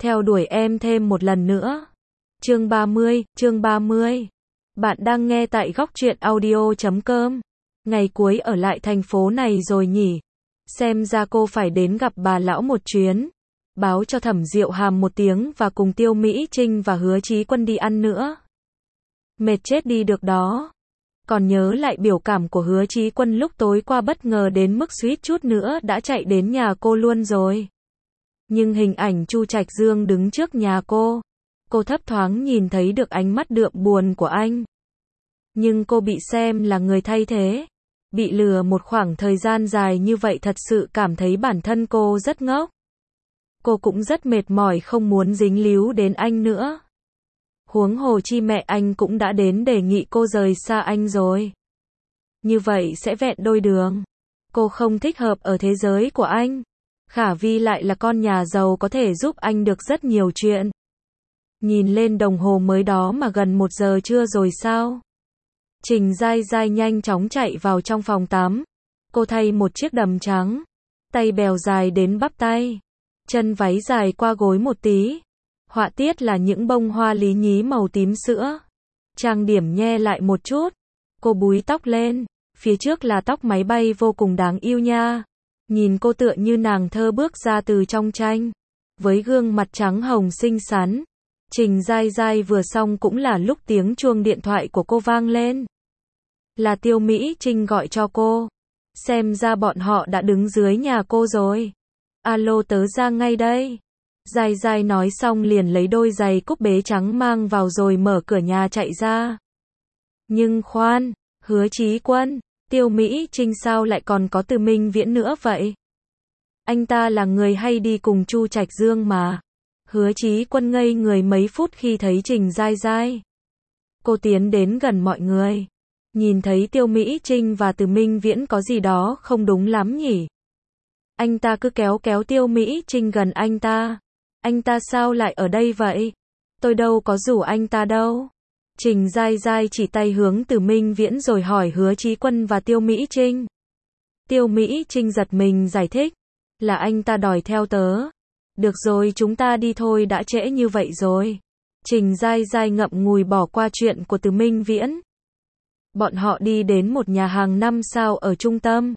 theo đuổi em thêm một lần nữa. Chương 30. Bạn đang nghe tại góc truyện audio.com. Ngày cuối ở lại thành phố này rồi nhỉ? Xem ra cô phải đến gặp bà lão một chuyến. Báo cho Thẩm Diệu Hàm một tiếng và cùng Tiêu Mỹ Trinh và Hứa Chí Quân đi ăn nữa. Mệt chết đi được đó. Còn nhớ lại biểu cảm của Hứa Chí Quân lúc tối qua, bất ngờ đến mức suýt chút nữa đã chạy đến nhà cô luôn rồi. Nhưng hình ảnh Chu Trạch Dương đứng trước nhà cô thấp thoáng nhìn thấy được ánh mắt đượm buồn của anh. Nhưng cô bị xem là người thay thế, bị lừa một khoảng thời gian dài như vậy, thật sự cảm thấy bản thân cô rất ngốc. Cô cũng rất mệt mỏi, không muốn dính líu đến anh nữa. Huống hồ chi mẹ anh cũng đã đến đề nghị cô rời xa anh rồi. Như vậy sẽ vẹn đôi đường. Cô không thích hợp ở thế giới của anh. Khả Vi lại là con nhà giàu, có thể giúp anh được rất nhiều chuyện. Nhìn lên đồng hồ mới đó mà gần 1 giờ trưa rồi sao? Trình Giai Giai nhanh chóng chạy vào trong phòng tắm. Cô thay một chiếc đầm trắng, tay bèo dài đến bắp tay, chân váy dài qua gối một tí. Họa tiết là những bông hoa lý nhí màu tím sữa. Trang điểm nhe lại một chút. Cô búi tóc lên, phía trước là tóc máy bay vô cùng đáng yêu nha. Nhìn cô tựa như nàng thơ bước ra từ trong tranh, với gương mặt trắng hồng xinh xắn. Trình Giai Giai vừa xong cũng là lúc tiếng chuông điện thoại của cô vang lên. Là Tiêu Mỹ Trinh gọi cho cô. Xem ra bọn họ đã đứng dưới nhà cô rồi. Alo, tớ ra ngay đây. Giai Giai nói xong liền lấy đôi giày cúp bế trắng mang vào rồi mở cửa nhà chạy ra. Nhưng khoan, Hứa Chí Quân, Tiêu Mỹ Trinh sao lại còn có Từ Minh Viễn nữa vậy? Anh ta là người hay đi cùng Chu Trạch Dương mà. Hứa Chí Quân ngây người mấy phút khi thấy Trình Giai Giai. Cô tiến đến gần mọi người. Nhìn thấy Tiêu Mỹ Trinh và Từ Minh Viễn có gì đó không đúng lắm nhỉ? Anh ta cứ kéo Tiêu Mỹ Trinh gần anh ta. Anh ta sao lại ở đây vậy? Tôi đâu có rủ anh ta đâu. Trình Giai Giai chỉ tay hướng Từ Minh Viễn rồi hỏi Hứa Chí Quân và Tiêu Mỹ Trinh. Tiêu Mỹ Trinh giật mình giải thích. Là anh ta đòi theo tớ. Được rồi, chúng ta đi thôi, đã trễ như vậy rồi. Trình Giai Giai ngậm ngùi bỏ qua chuyện của Từ Minh Viễn. Bọn họ đi đến một nhà hàng 5 sao ở trung tâm.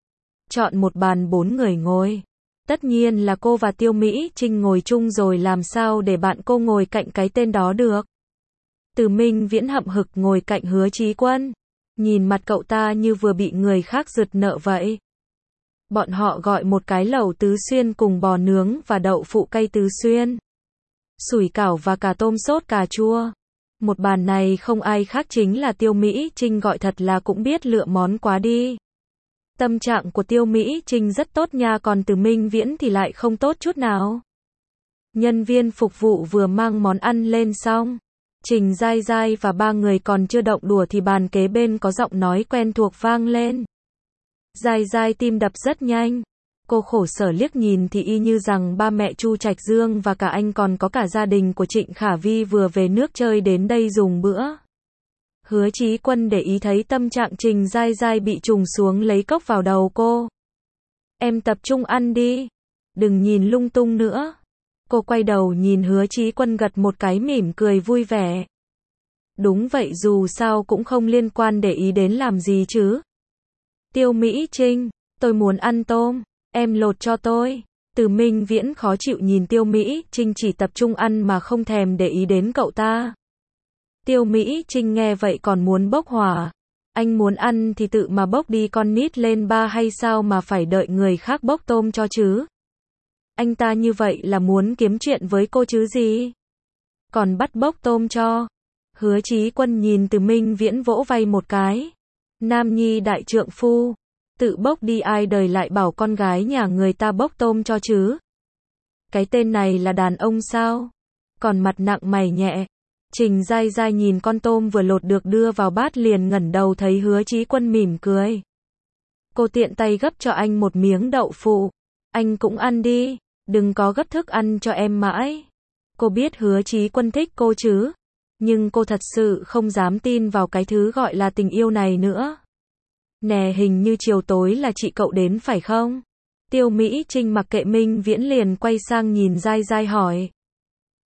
Chọn một bàn 4 người ngồi. Tất nhiên là cô và Tiêu Mỹ Trinh ngồi chung rồi, làm sao để bạn cô ngồi cạnh cái tên đó được. Từ Minh Viễn hậm hực ngồi cạnh Hứa Chí Quân. Nhìn mặt cậu ta như vừa bị người khác giật nợ vậy. Bọn họ gọi một cái lẩu tứ xuyên cùng bò nướng và đậu phụ cay tứ xuyên, sủi cảo và cà tôm sốt cà chua. Một bàn này không ai khác chính là Tiêu Mỹ Trinh gọi, thật là cũng biết lựa món quá đi. Tâm trạng của Tiêu Mỹ Trinh rất tốt nha, còn Từ Minh Viễn thì lại không tốt chút nào. Nhân viên phục vụ vừa mang món ăn lên xong, Trình Giai Giai và 3 người còn chưa động đũa thì bàn kế bên có giọng nói quen thuộc vang lên. Giai Giai tim đập rất nhanh. Cô khổ sở liếc nhìn thì y như rằng ba mẹ Chu Trạch Dương và cả anh còn có cả gia đình của Trịnh Khả Vi vừa về nước chơi đến đây dùng bữa. Hứa Chí Quân để ý thấy tâm trạng Trình Giai Giai bị trùng xuống lấy cốc vào đầu cô. Em tập trung ăn đi. Đừng nhìn lung tung nữa. Cô quay đầu nhìn Hứa Chí Quân gật một cái mỉm cười vui vẻ. Đúng vậy, dù sao cũng không liên quan, để ý đến làm gì chứ. Tiêu Mỹ Trinh, tôi muốn ăn tôm, em lột cho tôi. Từ Minh Viễn khó chịu nhìn Tiêu Mỹ Trinh chỉ tập trung ăn mà không thèm để ý đến cậu ta. Tiêu Mỹ Trinh nghe vậy còn muốn bốc hỏa. Anh muốn ăn thì tự mà bốc đi, con nít lên ba hay sao mà phải đợi người khác bốc tôm cho chứ. Anh ta như vậy là muốn kiếm chuyện với cô chứ gì. Còn bắt bốc tôm cho. Hứa Chí Quân nhìn Từ Minh Viễn vỗ vai một cái. Nam nhi đại trượng phu, tự bốc đi, ai đời lại bảo con gái nhà người ta bốc tôm cho chứ. Cái tên này là đàn ông sao? Còn mặt nặng mày nhẹ. Trình Giai Giai nhìn con tôm vừa lột được đưa vào bát liền ngẩng đầu thấy Hứa Chí Quân mỉm cười. Cô tiện tay gấp cho anh một miếng đậu phụ. Anh cũng ăn đi, đừng có gấp thức ăn cho em mãi. Cô biết Hứa Chí Quân thích cô chứ. Nhưng cô thật sự không dám tin vào cái thứ gọi là tình yêu này nữa. Nè, hình như chiều tối là chị cậu đến phải không? Tiêu Mỹ Trinh mặc kệ Minh Viễn liền quay sang nhìn Giai Giai hỏi.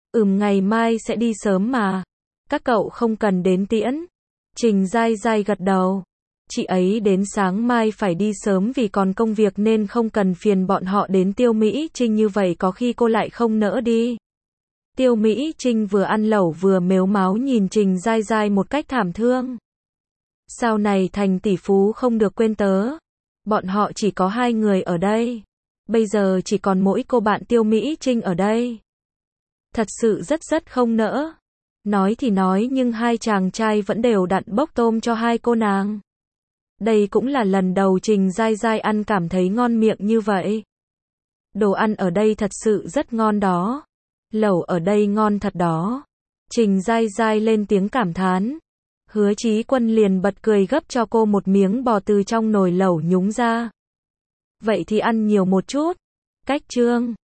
Ngày mai sẽ đi sớm mà. Các cậu không cần đến tiễn. Trình Giai Giai gật đầu. Chị ấy đến sáng mai phải đi sớm vì còn công việc nên không cần phiền bọn họ đến Tiêu Mỹ Trinh như vậy, có khi cô lại không nỡ đi. Tiêu Mỹ Trinh vừa ăn lẩu vừa mếu máo nhìn Trình Giai Giai một cách thảm thương. Sau này thành tỷ phú không được quên tớ. Bọn họ chỉ có 2 người ở đây. Bây giờ chỉ còn mỗi cô bạn Tiêu Mỹ Trinh ở đây. Thật sự rất không nỡ. Nói thì nói nhưng 2 chàng trai vẫn đều đặn bốc tôm cho 2 cô nàng. Đây cũng là lần đầu Trình Giai Giai ăn cảm thấy ngon miệng như vậy. Đồ ăn ở đây thật sự rất ngon đó. Lẩu ở đây ngon thật đó. Trình Giai Giai lên tiếng cảm thán. Hứa Chí Quân liền bật cười gấp cho cô một miếng bò từ trong nồi lẩu nhúng ra. Vậy thì ăn nhiều một chút. Cách chương